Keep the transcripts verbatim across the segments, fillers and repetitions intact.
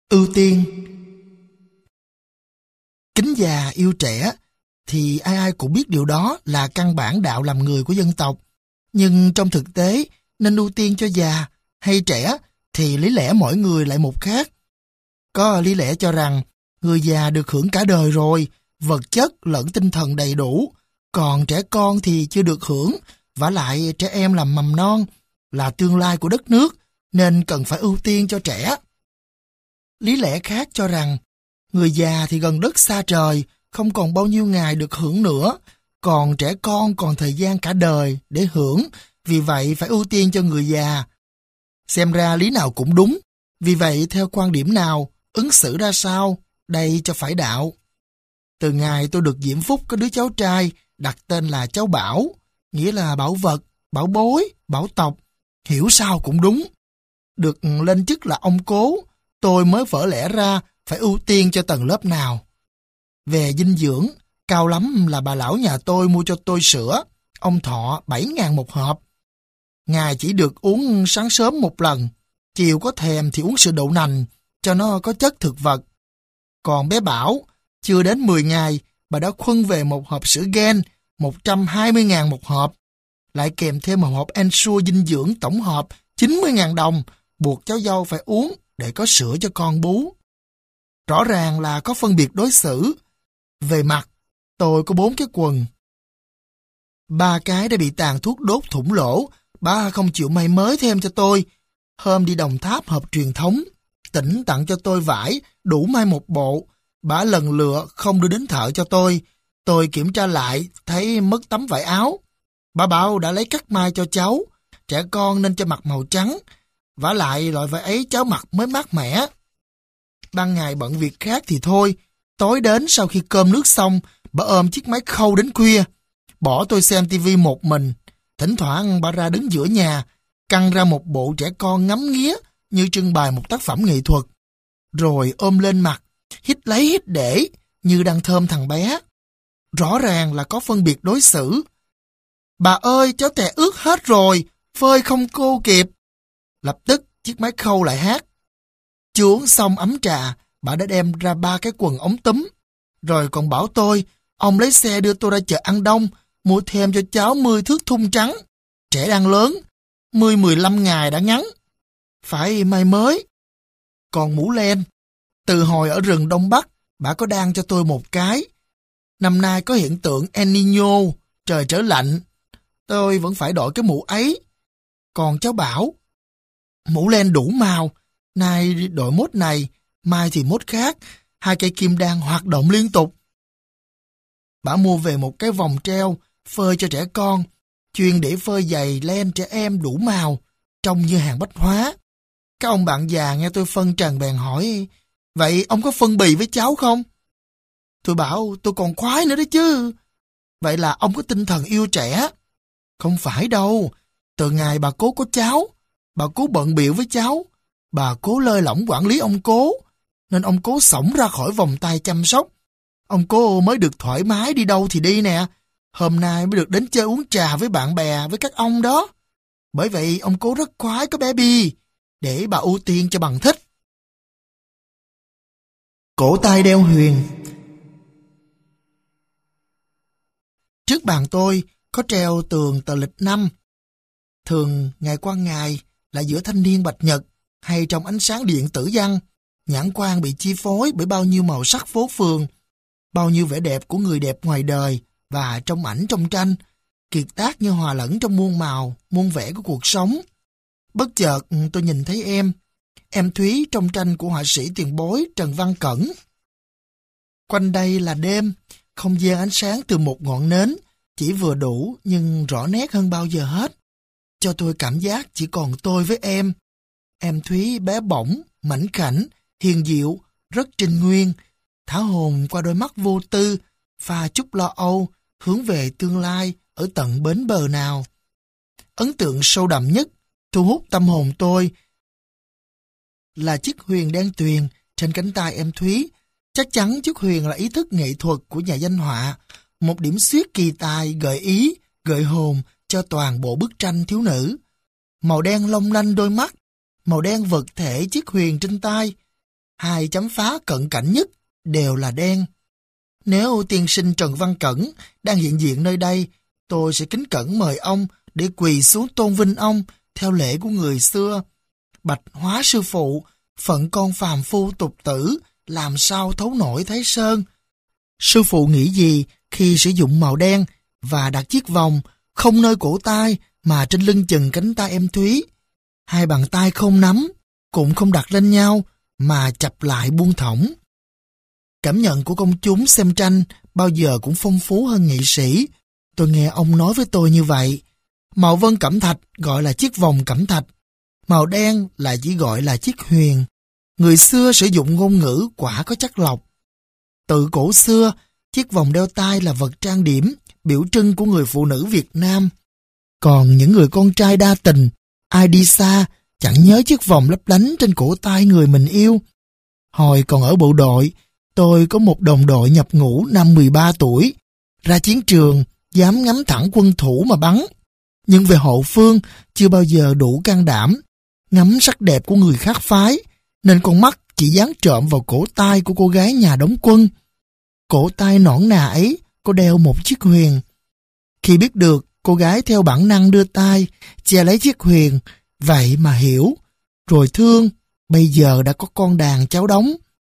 Ưu tiên. Kính già yêu trẻ thì ai ai cũng biết điều đó là căn bản đạo làm người của dân tộc. Nhưng trong thực tế, nên ưu tiên cho già hay trẻ thì lý lẽ mỗi người lại một khác. Có lý lẽ cho rằng người già được hưởng cả đời rồi, vật chất lẫn tinh thần đầy đủ, còn trẻ con thì chưa được hưởng, vả lại trẻ em làm mầm non, là tương lai của đất nước, nên cần phải ưu tiên cho trẻ. Lý lẽ khác cho rằng người già thì gần đất xa trời, không còn bao nhiêu ngày được hưởng nữa, còn trẻ con còn thời gian cả đời để hưởng, vì vậy phải ưu tiên cho người già. Xem ra lý nào cũng đúng, vì vậy theo quan điểm nào, ứng xử ra sao, đây cho phải đạo. Từ ngày tôi được diễm phúc có đứa cháu trai, đặt tên là cháu Bảo, nghĩa là bảo vật, bảo bối, bảo tộc, hiểu sao cũng đúng. Được lên chức là ông cố, tôi mới vỡ lẽ ra phải ưu tiên cho tầng lớp nào. Về dinh dưỡng, cao lắm là bà lão nhà tôi mua cho tôi sữa, ông Thọ bảy ngàn một hộp. Ngài chỉ được uống sáng sớm một lần, chiều có thèm thì uống sữa đậu nành, cho nó có chất thực vật. Còn bé Bảo, chưa đến mười ngày, bà đã khuân về một hộp sữa Gen, một trăm hai mươi ngàn một hộp, lại kèm thêm một hộp Ensure dinh dưỡng tổng hợp chín mươi ngàn đồng, buộc cháu dâu phải uống để có sữa cho con bú. Rõ ràng là có phân biệt đối xử. Về mặt, tôi có bốn cái quần. Ba cái đã bị tàn thuốc đốt thủng lỗ, ba không chịu may mới thêm cho tôi. Hôm đi Đồng Tháp họp truyền thống, tỉnh tặng cho tôi vải, đủ may một bộ. Bả lần lựa không đưa đến thợ cho tôi. Tôi kiểm tra lại, thấy mất tấm vải áo. Bà bảo đã lấy cắt may cho cháu, trẻ con nên cho mặc màu trắng. Vả lại loại vải ấy cháu mặc mới mát mẻ. Ban ngày bận việc khác thì thôi, tối đến sau khi cơm nước xong, bà ôm chiếc máy khâu đến khuya. Bỏ tôi xem tivi một mình, thỉnh thoảng bà ra đứng giữa nhà, căng ra một bộ trẻ con ngắm nghía như trưng bày một tác phẩm nghệ thuật. Rồi ôm lên mặt, hít lấy hít để, như đang thơm thằng bé. Rõ ràng là có phân biệt đối xử. Bà ơi, cháu tè ướt hết rồi, phơi không cô kịp. Lập tức chiếc máy khâu lại hát. Chưa uống xong ấm trà, bà đã đem ra ba cái quần ống túm. Rồi còn bảo tôi, ông lấy xe đưa tôi ra chợ An Đông, mua thêm cho cháu mười thước thun trắng. Trẻ đang lớn, mười mười lăm ngày đã ngắn. Phải may mới. Còn mũ len, từ hồi ở rừng Đông Bắc, bà có đan cho tôi một cái. Năm nay có hiện tượng El Niño, trời trở lạnh. Tôi vẫn phải đội cái mũ ấy. Còn cháu bảo, mũ len đủ màu, nay đội mốt này, mai thì mốt khác, hai cây kim đan hoạt động liên tục. Bà mua về một cái vòng treo, phơi cho trẻ con, chuyên để phơi giày len trẻ em đủ màu, trông như hàng bách hóa. Các ông bạn già nghe tôi phân trần bèn hỏi, vậy ông có phân bì với cháu không? Tôi bảo tôi còn khoái nữa đấy chứ. Vậy là ông có tinh thần yêu trẻ. Không phải đâu, từ ngày bà cố có cháu, bà cố bận bịu với cháu, bà cố lơi lỏng quản lý ông cố, nên ông cố xổng ra khỏi vòng tay chăm sóc. Ông cố mới được thoải mái đi đâu thì đi nè, hôm nay mới được đến chơi uống trà với bạn bè, với các ông đó. Bởi vậy ông cố rất khoái có bé Bi, để bà ưu tiên cho bằng thích. Cổ tay đeo huyền. Trước bàn tôi có treo tường tờ lịch năm. Thường ngày qua ngày là giữa thanh niên bạch nhật hay trong ánh sáng điện tử văn, nhãn quan bị chi phối bởi bao nhiêu màu sắc phố phường, bao nhiêu vẻ đẹp của người đẹp ngoài đời và trong ảnh trong tranh, kiệt tác như hòa lẫn trong muôn màu, muôn vẻ của cuộc sống. Bất chợt tôi nhìn thấy em, em Thúy trong tranh của họa sĩ tiền bối Trần Văn Cẩn. Quanh đây là đêm, không gian ánh sáng từ một ngọn nến, chỉ vừa đủ nhưng rõ nét hơn bao giờ hết. Cho tôi cảm giác chỉ còn tôi với em. Em Thúy bé bỏng, mảnh khảnh, hiền diệu, rất trinh nguyên, thả hồn qua đôi mắt vô tư, pha chút lo âu, hướng về tương lai ở tận bến bờ nào. Ấn tượng sâu đậm nhất, thu hút tâm hồn tôi là chiếc huyền đen tuyền trên cánh tay em Thúy. Chắc chắn chiếc huyền là ý thức nghệ thuật của nhà danh họa, một điểm xuyết kỳ tài gợi ý, gợi hồn cho toàn bộ bức tranh thiếu nữ. Màu đen long lanh đôi mắt, màu đen vật thể chiếc huyền trên tay, hai chấm phá cận cảnh nhất đều là đen. Nếu tiên sinh Trần Văn Cẩn đang hiện diện nơi đây, tôi sẽ kính cẩn mời ông để quỳ xuống tôn vinh ông theo lễ của người xưa. Bạch hóa sư phụ, phận con phàm phu tục tử, làm sao thấu nổi Thái Sơn. Sư phụ nghĩ gì khi sử dụng màu đen và đặt chiếc vòng không nơi cổ tay mà trên lưng chừng cánh tay em Thúy? Hai bàn tay không nắm, cũng không đặt lên nhau mà chập lại buông thõng. Cảm nhận của công chúng xem tranh bao giờ cũng phong phú hơn nghệ sĩ. Tôi nghe ông nói với tôi như vậy. Màu vân cẩm thạch gọi là chiếc vòng cẩm thạch, màu đen là chỉ gọi là chiếc huyền. Người xưa sử dụng ngôn ngữ quả có chắc lọc. Từ cổ xưa, chiếc vòng đeo tay là vật trang điểm, biểu trưng của người phụ nữ Việt Nam. Còn những người con trai đa tình, ai đi xa, chẳng nhớ chiếc vòng lấp lánh trên cổ tay người mình yêu. Hồi còn ở bộ đội, tôi có một đồng đội nhập ngũ năm mười ba tuổi, ra chiến trường, dám ngắm thẳng quân thủ mà bắn. Nhưng về hậu phương, chưa bao giờ đủ can đảm, ngắm sắc đẹp của người khác phái, nên con mắt chỉ dán trộm vào cổ tay của cô gái nhà đóng quân. Cổ tay nõn nà ấy có đeo một chiếc huyền. Khi biết được cô gái theo bản năng đưa tay, che lấy chiếc huyền, vậy mà hiểu, rồi thương, bây giờ đã có con đàn cháu đóng.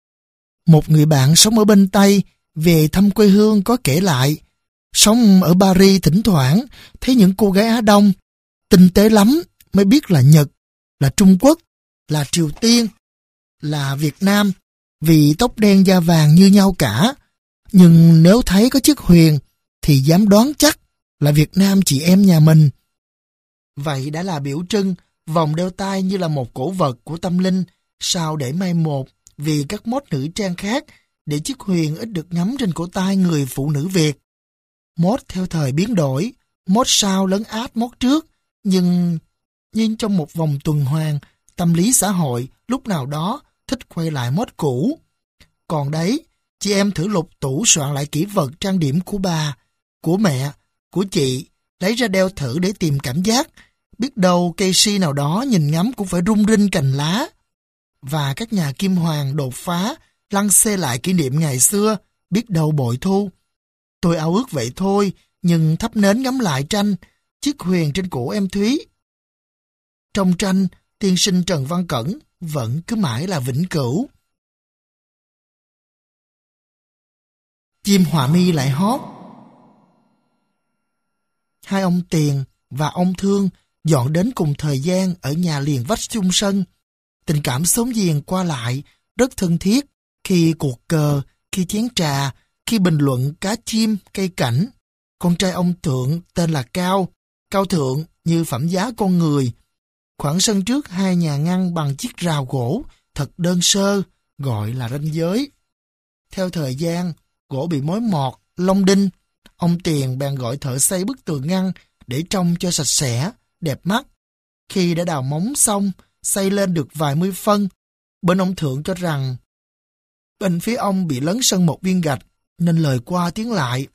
Một người bạn sống ở bên Tây, về thăm quê hương có kể lại, sống ở Paris thỉnh thoảng, thấy những cô gái Á Đông, tinh tế lắm mới biết là Nhật, là Trung Quốc, là Triều Tiên, là Việt Nam, vì tóc đen da vàng như nhau cả. Nhưng nếu thấy có chiếc huyền, thì dám đoán chắc là Việt Nam chị em nhà mình. Vậy đã là biểu trưng, vòng đeo tay như là một cổ vật của tâm linh, sao để mai một vì các mốt nữ trang khác, để chiếc huyền ít được ngắm trên cổ tay người phụ nữ Việt. Mốt theo thời biến đổi, mốt sau lấn át mốt trước, nhưng nhưng trong một vòng tuần hoàn, tâm lý xã hội lúc nào đó thích quay lại mốt cũ. Còn đấy, chị em thử lục tủ soạn lại kỹ vật trang điểm của bà, của mẹ, của chị, lấy ra đeo thử để tìm cảm giác. Biết đâu cây si nào đó nhìn ngắm cũng phải rung rinh cành lá. Và các nhà kim hoàng đột phá, lăng xê lại kỷ niệm ngày xưa, biết đâu bội thu. Tôi ao ước vậy thôi, nhưng thắp nến ngắm lại tranh, chiếc huyền trên cổ em Thúy. Trong tranh, tiên sinh Trần Văn Cẩn vẫn cứ mãi là vĩnh cửu. Chim họa mi lại hót. Hai ông Tiền và ông Thương dọn đến cùng thời gian ở nhà liền vách chung sân. Tình cảm xóm giềng qua lại, rất thân thiết, khi cuộc cờ, khi chén trà, khi bình luận cá chim, cây cảnh. Con trai ông Thượng tên là Cao, Cao Thượng như phẩm giá con người. Khoảng sân trước hai nhà ngăn bằng chiếc rào gỗ, thật đơn sơ, gọi là ranh giới. Theo thời gian, gỗ bị mối mọt, lông đinh. Ông Tiền bèn gọi thợ xây bức tường ngăn để trông cho sạch sẽ, đẹp mắt. Khi đã đào móng xong, xây lên được vài mươi phân, bên ông Thượng cho rằng bên phía ông bị lấn sân một viên gạch, nên lời qua tiếng lại.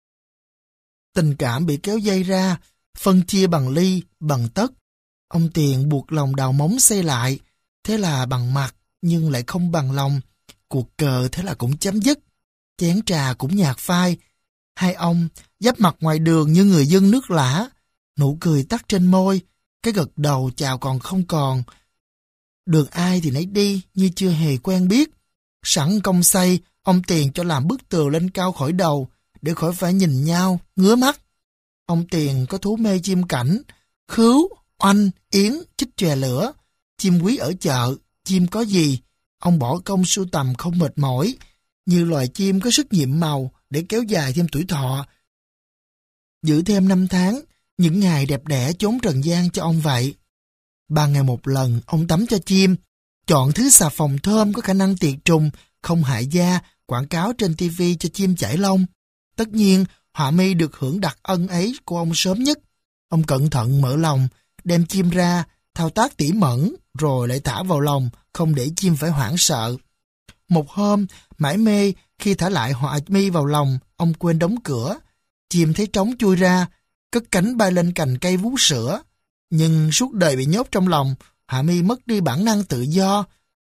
Tình cảm bị kéo dây ra, phân chia bằng ly, bằng tấc. Ông Tiền buộc lòng đào móng xây lại, thế là bằng mặt nhưng lại không bằng lòng. Cuộc cờ thế là cũng chấm dứt, chén trà cũng nhạt phai. Hai ông giáp mặt ngoài đường như người dân nước lã, nụ cười tắt trên môi, cái gật đầu chào còn không còn. Đường ai thì nấy đi như chưa hề quen biết. Sẵn công xây, ông Tiền cho làm bức tường lên cao khỏi đầu, để khỏi phải nhìn nhau, ngứa mắt. Ông Tiền có thú mê chim cảnh, khứu, oanh, yến, chích chòe lửa. Chim quý ở chợ, chim có gì, ông bỏ công sưu tầm không mệt mỏi, như loài chim có sức nhiệm màu để kéo dài thêm tuổi thọ. Giữ thêm năm tháng, những ngày đẹp đẽ chốn trần gian cho ông vậy. Ba ngày một lần, ông tắm cho chim, chọn thứ xà phòng thơm có khả năng tiệt trùng, không hại da, quảng cáo trên ti vi cho chim chải lông. Tất nhiên, họa mi được hưởng đặc ân ấy của ông sớm nhất. Ông cẩn thận mở lòng, đem chim ra, thao tác tỉ mẩn, rồi lại thả vào lòng, không để chim phải hoảng sợ. Một hôm, mải mê, khi thả lại họa mi vào lòng, ông quên đóng cửa. Chim thấy trống chui ra, cất cánh bay lên cành cây vú sữa. Nhưng suốt đời bị nhốt trong lòng, họa mi mất đi bản năng tự do.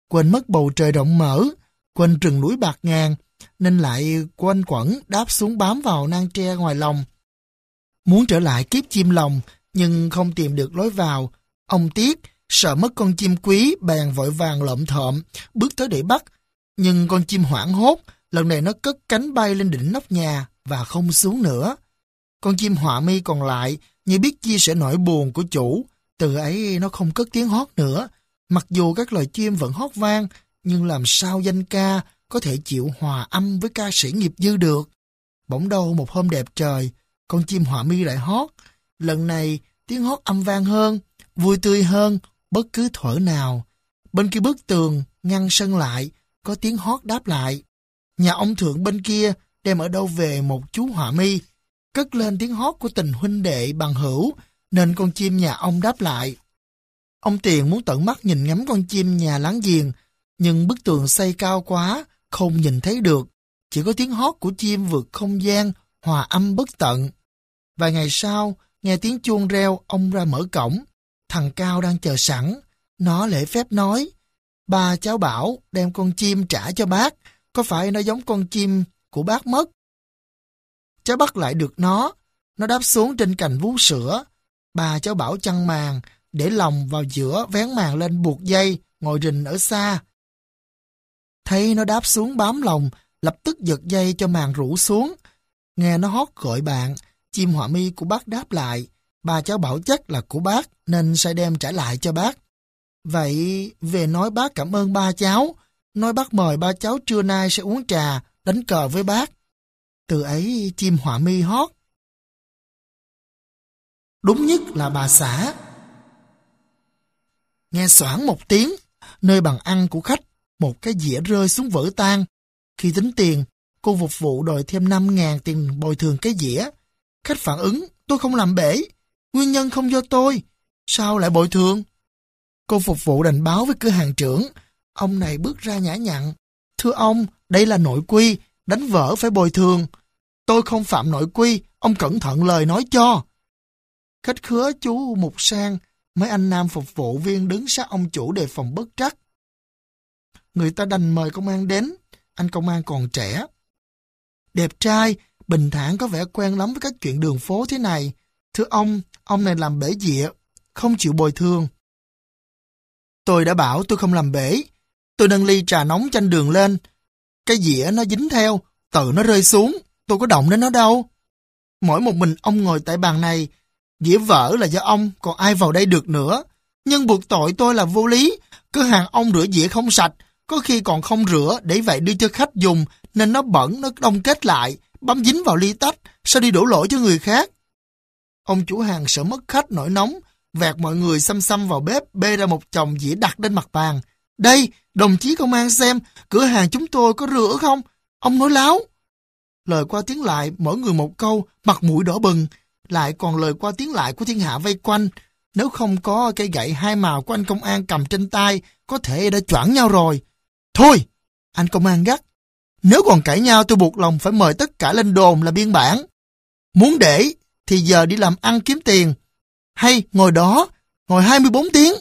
quên mất bầu trời rộng mở, quên rừng núi bạc ngàn, nên lại quanh quẩn đáp xuống bám vào nang tre ngoài lòng. Muốn trở lại kiếp chim lồng, nhưng không tìm được lối vào. Ông tiếc, sợ mất con chim quý, bèn vội vàng lộm thộm, bước tới để bắt. Nhưng con chim hoảng hốt, lần này nó cất cánh bay lên đỉnh nóc nhà và không xuống nữa. Con chim họa mi còn lại, như biết chia sẻ nỗi buồn của chủ, từ ấy nó không cất tiếng hót nữa. Mặc dù các loài chim vẫn hót vang, nhưng làm sao danh ca có thể chịu hòa âm với ca sĩ nghiệp dư được. Bỗng đâu một hôm đẹp trời, con chim họa mi lại hót. Lần này tiếng hót âm vang hơn, vui tươi hơn bất cứ thuở nào. Bên kia bức tường ngăn sân lại, có tiếng hót đáp lại. Nhà ông thượng bên kia đem ở đâu về một chú họa mi, cất lên tiếng hót của tình huynh đệ bằng hữu, nên con chim nhà ông đáp lại. Ông Tiền muốn tận mắt nhìn ngắm con chim nhà láng giềng, nhưng bức tường xây cao quá, không nhìn thấy được. Chỉ có tiếng hót của chim vượt không gian, hòa âm bất tận. Vài ngày sau, nghe tiếng chuông reo, ông ra mở cổng. Thằng Cao đang chờ sẵn. Nó lễ phép nói, ba cháu bảo đem con chim trả cho bác, có phải nó giống con chim của bác mất? Cháu bắt lại được nó, nó đáp xuống trên cành vú sữa. Ba cháu bảo chăn màn, để lòng vào giữa, vén màn lên buộc dây, ngồi rình ở xa. Thấy nó đáp xuống bám lòng, lập tức giật dây cho màn rủ xuống. Nghe nó hót gọi bạn, chim họa mi của bác đáp lại. Ba cháu bảo chắc là của bác, nên sẽ đem trả lại cho bác. Vậy về nói bác cảm ơn ba cháu, nói bác mời ba cháu trưa nay sẽ uống trà, đánh cờ với bác. Từ ấy chim họa mi hót. Đúng nhất là bà xã. Nghe xoảng một tiếng, nơi bàn ăn của khách, một cái dĩa rơi xuống vỡ tan. Khi tính tiền, cô phục vụ đòi thêm năm ngàn tiền bồi thường cái dĩa. Khách phản ứng, tôi không làm bể, nguyên nhân không do tôi, sao lại bồi thường? Cô phục vụ đành báo với cửa hàng trưởng. Ông này bước ra nhã nhặn, thưa ông, đây là nội quy, đánh vỡ phải bồi thường. Tôi không phạm nội quy, ông cẩn thận lời nói cho. Khách khứa chú Mục Sang, mấy anh nam phục vụ viên đứng sát ông chủ đề phòng bất trắc. Người ta đành mời công an đến, anh công an còn trẻ. Đẹp trai, bình thản, có vẻ quen lắm với các chuyện đường phố thế này. Thưa ông, ông này làm bể dĩa, không chịu bồi thường. Tôi đã bảo tôi không làm bể. Tôi nâng ly trà nóng chanh đường lên. Cái dĩa nó dính theo, tự nó rơi xuống, tôi có động đến nó đâu. Mỗi một mình ông ngồi tại bàn này, dĩa vỡ là do ông, còn ai vào đây được nữa. Nhưng buộc tội tôi là vô lý. Cửa hàng ông rửa dĩa không sạch, có khi còn không rửa, để vậy đưa cho khách dùng, nên nó bẩn, nó đông kết lại, bám dính vào ly tách, sao đi đổ lỗi cho người khác. Ông chủ hàng sợ mất khách nổi nóng, vẹt mọi người xăm xăm vào bếp, bê ra một chồng dĩa đặt lên mặt bàn. Đây, đồng chí công an xem, cửa hàng chúng tôi có rửa không? Ông nói láo. Lời qua tiếng lại, mỗi người một câu, mặt mũi đỏ bừng. Lại còn lời qua tiếng lại của thiên hạ vây quanh. Nếu không có cây gậy hai màu của anh công an cầm trên tay, có thể đã choảng nhau rồi. Thôi, anh công an gắt. Nếu còn cãi nhau tôi buộc lòng phải mời tất cả lên đồn là biên bản. Muốn để thì giờ đi làm ăn kiếm tiền. Hay ngồi đó, ngồi hai mươi bốn tiếng.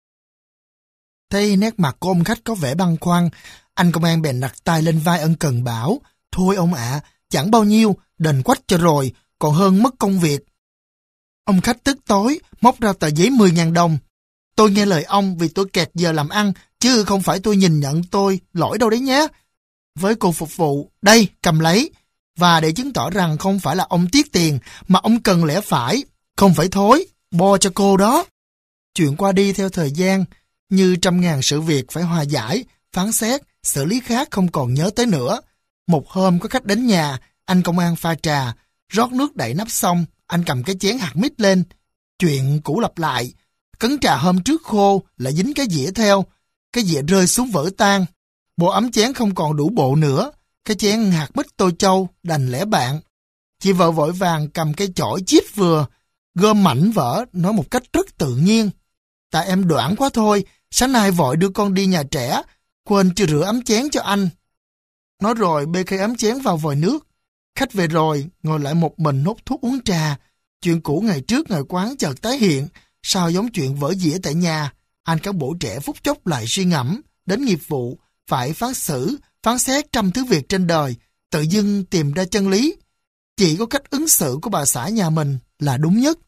Thấy nét mặt của ông khách có vẻ băn khoăn, anh công an bèn đặt tay lên vai ân cần bảo, thôi ông ạ, chẳng bao nhiêu, đền quách cho rồi, còn hơn mất công việc. Ông khách tức tối, móc ra tờ giấy mười ngàn đồng. Tôi nghe lời ông vì tôi kẹt giờ làm ăn, chứ không phải tôi nhìn nhận tôi lỗi đâu đấy nhé. Với cô phục vụ, đây, cầm lấy. Và để chứng tỏ rằng không phải là ông tiếc tiền, mà ông cần lẽ phải, không phải thối, bo cho cô đó. Chuyện qua đi theo thời gian, như trăm ngàn sự việc phải hòa giải, phán xét, xử lý khác không còn nhớ tới nữa. Một hôm có khách đến nhà, anh công an pha trà, rót nước đậy nắp xong, anh cầm cái chén hạt mít lên. Chuyện cũ lặp lại, cấn trà hôm trước khô, lại dính cái dĩa theo. Cái dĩa rơi xuống vỡ tan. Bộ ấm chén không còn đủ bộ nữa. Cái chén hạt mít tô châu đành lẻ bạn. Chị vợ vội vàng cầm cái chổi chít vừa, gom mảnh vỡ, nói một cách rất tự nhiên. Tại em đoản quá thôi, sáng nay vội đưa con đi nhà trẻ, quên chưa rửa ấm chén cho anh. Nói rồi bê cây ấm chén vào vòi nước. Khách về rồi, ngồi lại một mình hút thuốc uống trà. Chuyện cũ ngày trước ngày quán chợt tái hiện, sao giống chuyện vỡ dĩa tại nhà. Anh cán bộ trẻ phút chốc lại suy ngẫm, đến nghiệp vụ, phải phán xử, phán xét trăm thứ việc trên đời, tự dưng tìm ra chân lý. Chỉ có cách ứng xử của bà xã nhà mình là đúng nhất.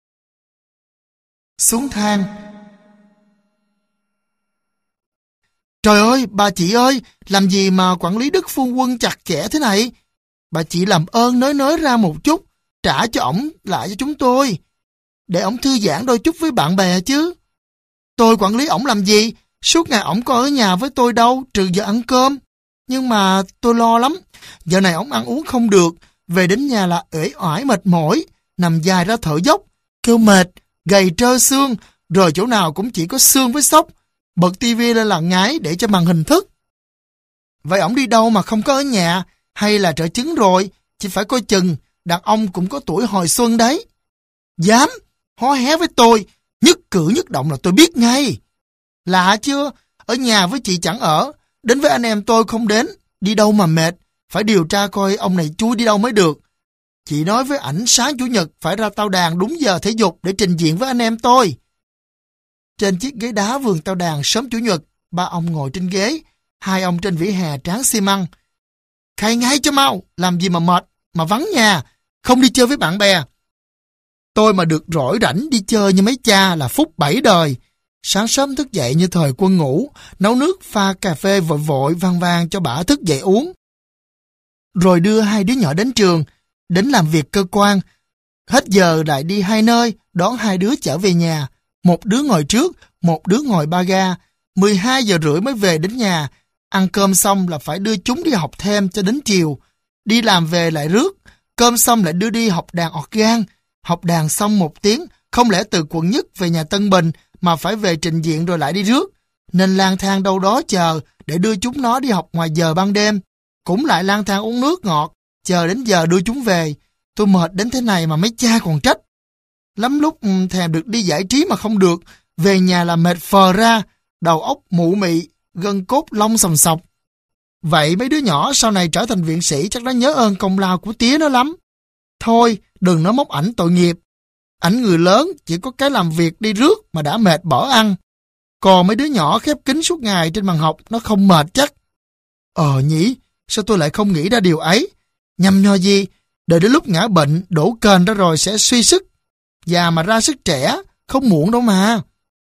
Xuống thang. Trời ơi, bà chị ơi, làm gì mà quản lý Đức Phu Quân chặt chẽ thế này? Bà chị làm ơn nới nới ra một chút, trả cho ổng lại cho chúng tôi, để ổng thư giãn đôi chút với bạn bè chứ. Tôi quản lý ổng làm gì? Suốt ngày ổng có ở nhà với tôi đâu, trừ giờ ăn cơm. Nhưng mà tôi lo lắm, giờ này ổng ăn uống không được, về đến nhà là uể oải mệt mỏi, nằm dài ra thở dốc, kêu mệt, gầy trơ xương, rồi chỗ nào cũng chỉ có xương với xóc, bật tivi lên là ngái để cho màn hình thức. Vậy ổng đi đâu mà không có ở nhà, hay là trợ chứng rồi, chỉ phải coi chừng, đàn ông cũng có tuổi hồi xuân đấy. Dám, hó hé với tôi, nhất cử nhất động là tôi biết ngay. Lạ chưa, ở nhà với chị chẳng ở, đến với anh em tôi không đến, đi đâu mà mệt, phải điều tra coi ông này chui đi đâu mới được. Chị nói với ảnh sáng chủ nhật phải ra tao đàn đúng giờ thể dục để trình diện với anh em tôi. Trên chiếc ghế đá vườn tao đàn sớm chủ nhật, ba ông ngồi trên ghế, hai ông trên vỉa hè tráng xi măng. Khai ngay cho mau, làm gì mà mệt, mà vắng nhà, không đi chơi với bạn bè. Tôi mà được rỗi rảnh đi chơi như mấy cha là phúc bảy đời. Sáng sớm thức dậy như thời quân ngũ, nấu nước pha cà phê vội vội vang vang cho bả thức dậy uống. Rồi đưa hai đứa nhỏ đến trường, đến làm việc cơ quan. Hết giờ lại đi hai nơi, đón hai đứa trở về nhà. Một đứa ngồi trước, một đứa ngồi ba ga. mười hai giờ rưỡi mới về đến nhà. Ăn cơm xong là phải đưa chúng đi học thêm cho đến chiều. Đi làm về lại rước, cơm xong lại đưa đi học đàn organ. Học đàn xong một tiếng, không lẽ từ quận nhất về nhà Tân Bình mà phải về trình diện rồi lại đi rước. Nên lang thang đâu đó chờ để đưa chúng nó đi học ngoài giờ ban đêm. Cũng lại lang thang uống nước ngọt, chờ đến giờ đưa chúng về. Tôi mệt đến thế này mà mấy cha còn trách. Lắm lúc thèm được đi giải trí mà không được, về nhà là mệt phờ ra, đầu óc mụ mị, gân cốt lông sòng sọc. Vậy mấy đứa nhỏ sau này trở thành viện sĩ chắc nó nhớ ơn công lao của tía nó lắm. Thôi, đừng nói móc ảnh tội nghiệp. Ảnh người lớn chỉ có cái làm việc đi rước mà đã mệt bỏ ăn. Còn mấy đứa nhỏ khép kín suốt ngày trên bàn học nó không mệt chắc. Ờ nhỉ, sao tôi lại không nghĩ ra điều ấy? Nhằm nhò gì, đợi đến lúc ngã bệnh, đổ kền ra rồi sẽ suy sức. Già mà ra sức trẻ, không muộn đâu mà.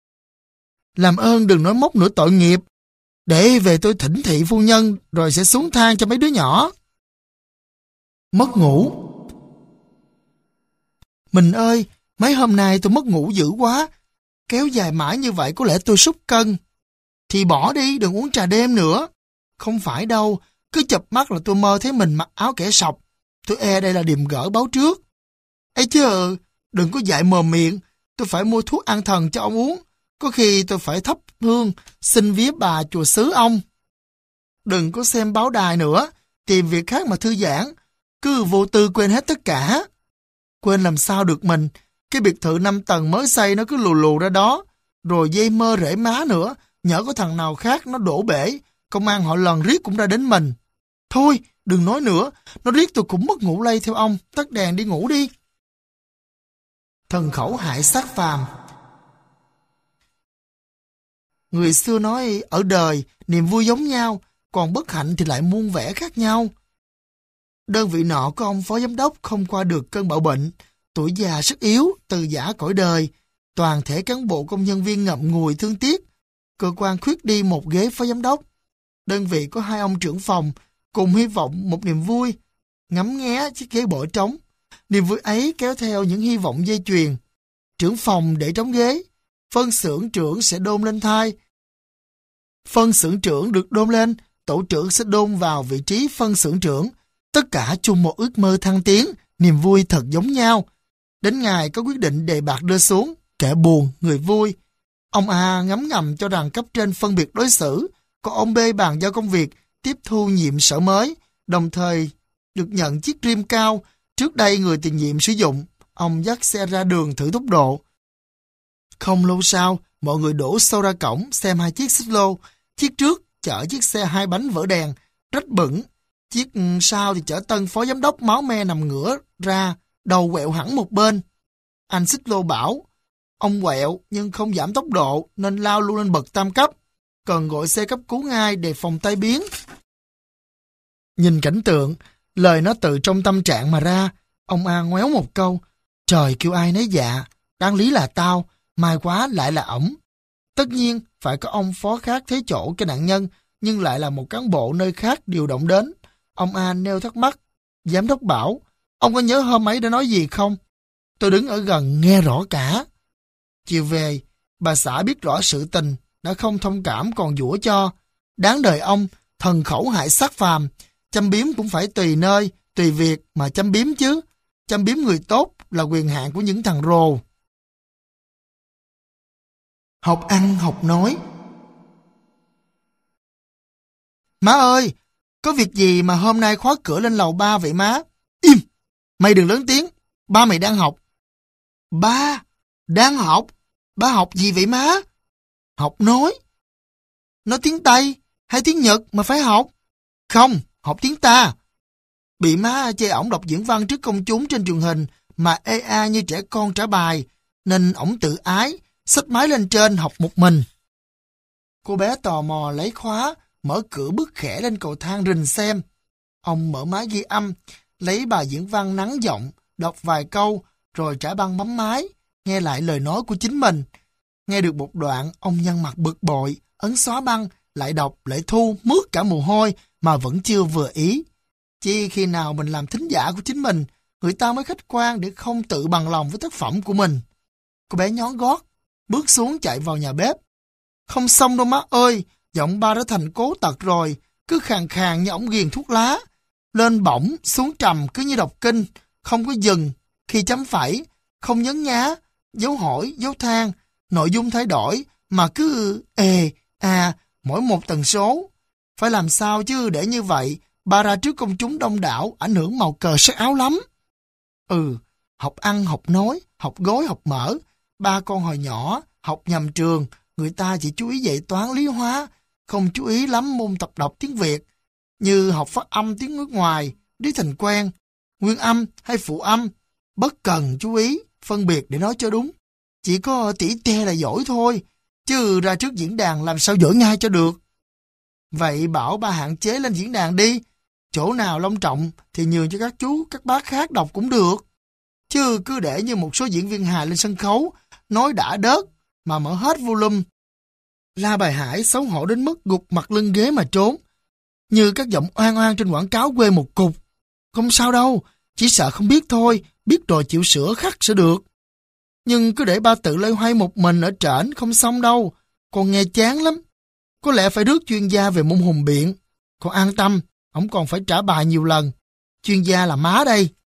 Làm ơn đừng nói móc nữa tội nghiệp. Để về tôi thỉnh thị phu nhân rồi sẽ xuống thang cho mấy đứa nhỏ. Mất ngủ. Mình ơi, mấy hôm nay tôi mất ngủ dữ quá. Kéo dài mãi như vậy có lẽ tôi sút cân. Thì bỏ đi, đừng uống trà đêm nữa. Không phải đâu, cứ chập mắt là tôi mơ thấy mình mặc áo kẻ sọc. Tôi e đây là điềm gỡ báo trước. Ê chứ, đừng có dại mờ miệng. Tôi phải mua thuốc an thần cho ông uống. Có khi tôi phải thắp hương, xin vía bà chùa xứ ông. Đừng có xem báo đài nữa, tìm việc khác mà thư giãn. Cứ vô tư quên hết tất cả. Quên làm sao được mình. Cái biệt thự năm tầng mới xây nó cứ lù lù ra đó. Rồi dây mơ rễ má nữa. Nhỡ có thằng nào khác nó đổ bể. Công an họ lần riết cũng ra đến mình. Thôi, đừng nói nữa. Nó riết tôi cũng mất ngủ lây theo ông. Tắt đèn đi ngủ đi. Thần khẩu hại sát phàm. Người xưa nói ở đời niềm vui giống nhau, còn bất hạnh thì lại muôn vẻ khác nhau. Đơn vị nọ có ông phó giám đốc không qua được cơn bạo bệnh, tuổi già sức yếu, từ giã cõi đời. Toàn thể cán bộ công nhân viên ngậm ngùi thương tiếc. Cơ quan khuyết đi một ghế phó giám đốc. Đơn vị có hai ông trưởng phòng, cùng hy vọng một niềm vui. Ngắm nghé chiếc ghế bội trống. Niềm vui ấy kéo theo những hy vọng dây chuyền. Trưởng phòng để trống ghế. Phân xưởng trưởng sẽ đôn lên thai. Phân xưởng trưởng được đôn lên, tổ trưởng sẽ đôn vào vị trí phân xưởng trưởng. Tất cả chung một ước mơ thăng tiến, niềm vui thật giống nhau. Đến ngày có quyết định đề bạt đưa xuống, kẻ buồn, người vui. Ông A ngấm ngầm cho rằng cấp trên phân biệt đối xử, còn ông B bàn giao công việc, tiếp thu nhiệm sở mới, đồng thời được nhận chiếc rim cao. Trước đây người tiền nhiệm sử dụng, ông dắt xe ra đường thử tốc độ. Không lâu sau, mọi người đổ xô ra cổng xem hai chiếc xích lô. Chiếc trước chở chiếc xe hai bánh vỡ đèn, rách bẩn. Chiếc sau thì chở tân phó giám đốc máu me nằm ngửa ra, đầu quẹo hẳn một bên. Anh xích lô bảo, ông quẹo nhưng không giảm tốc độ nên lao luôn lên bậc tam cấp. cần gọi xe cấp cứu ngay để phòng tai biến. Nhìn cảnh tượng, lời nó từ trong tâm trạng mà ra, ông A ngoéo một câu, trời kêu ai nấy dạ, đáng lý là tao, mai quá lại là ổng. Tất nhiên, phải có ông phó khác thế chỗ cho nạn nhân, nhưng lại là một cán bộ nơi khác điều động đến. Ông A nêu thắc mắc, giám đốc bảo, ông có nhớ hôm ấy đã nói gì không? Tôi đứng ở gần nghe rõ cả. Chiều về, bà xã biết rõ sự tình, đã không thông cảm còn giũa cho. Đáng đời ông, thần khẩu hại sát phàm, châm biếm cũng phải tùy nơi, tùy việc mà châm biếm chứ. Châm biếm người tốt là quyền hạn của những thằng rồ. Học ăn học nói. Má ơi, có việc gì mà hôm nay khóa cửa lên lầu ba vậy má? Im! Mày đừng lớn tiếng, ba mày đang học. Ba? Đang học? Ba học gì vậy má? Học nói. Nói tiếng Tây hay tiếng Nhật mà phải học? Không, học tiếng ta. Bị má chê ổng đọc diễn văn trước công chúng trên truyền hình mà ê a như trẻ con trả bài, nên ổng tự ái, xách máy lên trên học một mình. Cô bé tò mò lấy khóa, mở cửa bước khẽ lên cầu thang rình xem. Ông mở máy ghi âm, lấy bài diễn văn nắng giọng, đọc vài câu, rồi trả băng bấm máy, nghe lại lời nói của chính mình. Nghe được một đoạn, ông nhăn mặt bực bội, ấn xóa băng, lại đọc, lại thu, mướt cả mồ hôi mà vẫn chưa vừa ý. Chỉ khi nào mình làm thính giả của chính mình, người ta mới khách quan để không tự bằng lòng với tác phẩm của mình. Cô bé nhón gót, bước xuống chạy vào nhà bếp. Không xong đâu má ơi, giọng ba đã thành cố tật rồi, cứ khàn khàn như ổng ghiền thuốc lá. Lên bổng, xuống trầm cứ như đọc kinh, không có dừng, khi chấm phẩy, không nhấn nhá, dấu hỏi, dấu than, nội dung thay đổi, mà cứ ề, à, mỗi một tần số. Phải làm sao chứ để như vậy, ba ra trước công chúng đông đảo, ảnh hưởng màu cờ sắc áo lắm. Ừ, học ăn, học nói, học gói, học mở. Ba con hồi nhỏ, học nhầm trường, người ta chỉ chú ý dạy toán lý hóa, không chú ý lắm môn tập đọc tiếng Việt, như học phát âm tiếng nước ngoài, đi thành quen, nguyên âm hay phụ âm, bất cần chú ý, phân biệt để nói cho đúng. Chỉ có tỉ te là giỏi thôi, chứ ra trước diễn đàn làm sao giỏi ngay cho được. Vậy bảo ba hạn chế lên diễn đàn đi, chỗ nào long trọng thì nhường cho các chú, các bác khác đọc cũng được. Chứ cứ để như một số diễn viên hài lên sân khấu, nói đã đớt, mà mở hết volume. La Bài Hải xấu hổ đến mức gục mặt lưng ghế mà trốn, như các giọng oan oan trên quảng cáo quê một cục. Không sao đâu, chỉ sợ không biết thôi, biết rồi chịu sửa khắc sẽ được. Nhưng cứ để ba tự loay hoay một mình ở trển không xong đâu, còn nghe chán lắm. Có lẽ phải rước chuyên gia về môn hùng biện. Còn an tâm, ổng còn phải trả bài nhiều lần. Chuyên gia là má đây.